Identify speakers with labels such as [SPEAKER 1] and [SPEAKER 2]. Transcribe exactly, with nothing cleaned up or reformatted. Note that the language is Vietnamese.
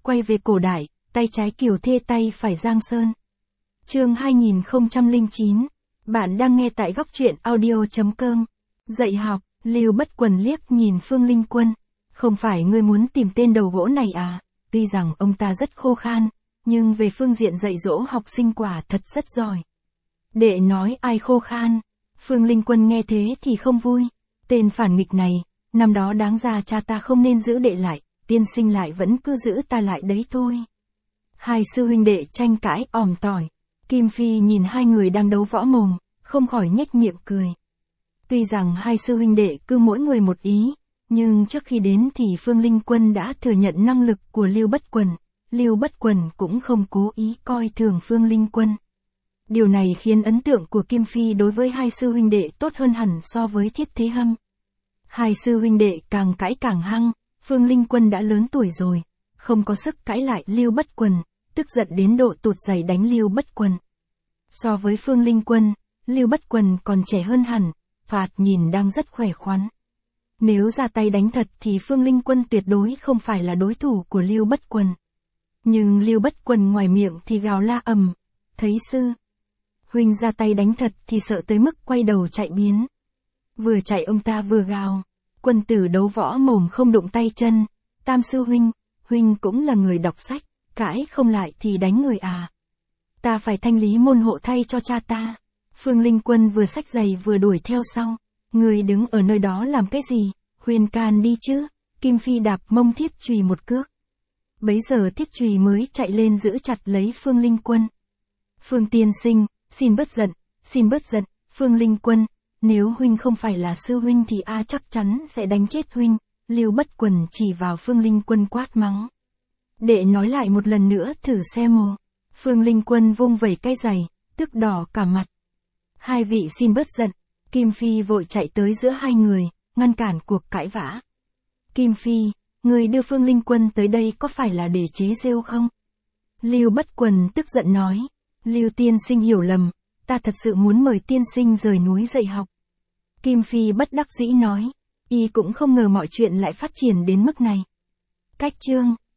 [SPEAKER 1] quay về cổ đại, tay trái Kiều Thê tay phải Giang Sơn. Chương hai nghìn không trăm lẻ chín. Bạn đang nghe tại góc truyện audio chấm com. Dạy học, Lưu Bất Quần liếc nhìn Phương Linh Quân. Không phải ngươi muốn tìm tên đầu gỗ này à? Tuy rằng ông ta rất khô khan, nhưng về phương diện dạy dỗ học sinh quả thật rất giỏi. Đệ nói ai khô khan? Phương Linh Quân nghe thế thì không vui. Tên phản nghịch này, năm đó đáng ra cha ta không nên giữ đệ lại, tiên sinh lại vẫn cứ giữ ta lại đấy thôi. Hai sư huynh đệ tranh cãi òm tỏi. Kim Phi nhìn hai người đang đấu võ mồm, không khỏi nhếch miệng cười. Tuy rằng hai sư huynh đệ cứ mỗi người một ý, nhưng trước khi đến thì Phương Linh Quân đã thừa nhận năng lực của Lưu Bất Quần. Lưu Bất Quần cũng không cố ý coi thường Phương Linh Quân. Điều này khiến ấn tượng của Kim Phi đối với hai sư huynh đệ tốt hơn hẳn so với Thiết Thế Hâm. Hai sư huynh đệ càng cãi càng hăng, Phương Linh Quân đã lớn tuổi rồi, không có sức cãi lại Lưu Bất Quần, tức giận đến độ tụt giày đánh Lưu Bất Quần. So với Phương Linh Quân, Lưu Bất Quần còn trẻ hơn hẳn, phạt nhìn đang rất khỏe khoắn. Nếu ra tay đánh thật thì Phương Linh Quân tuyệt đối không phải là đối thủ của Lưu Bất Quần. Nhưng Lưu Bất Quần ngoài miệng thì gào la ầm, thấy sư huynh ra tay đánh thật thì sợ tới mức quay đầu chạy biến. Vừa chạy ông ta vừa gào, quân tử đấu võ mồm không đụng tay chân, Tam sư huynh, huynh cũng là người đọc sách, cãi không lại thì đánh người à. Ta phải thanh lý môn hộ thay cho cha ta. Phương Linh Quân vừa xách giày vừa đuổi theo sau. Người đứng ở nơi đó làm cái gì, khuyên can đi chứ. Kim Phi đạp mông Thiết Chùy một cước. Bấy giờ Thiết Chùy mới chạy lên giữ chặt lấy Phương Linh Quân. Phương tiên sinh, xin bớt giận, xin bớt giận, Phương Linh Quân, nếu huynh không phải là sư huynh thì a chắc chắn sẽ đánh chết huynh. Lưu Bất Quần chỉ vào Phương Linh Quân quát mắng. Đệ nói lại một lần nữa thử xem mồ. Phương Linh Quân vung vẩy cái giày, tức đỏ cả mặt. Hai vị xin bớt giận. Kim Phi vội chạy tới giữa hai người, ngăn cản cuộc cãi vã. Kim Phi, người đưa Phương Linh Quân tới đây có phải là để chế giễu không? Lưu Bất Quần tức giận nói. Lưu tiên sinh hiểu lầm, ta thật sự muốn mời tiên sinh rời núi dạy học. Kim Phi bất đắc dĩ nói. Y cũng không ngờ mọi chuyện lại phát triển đến mức này. Cách chương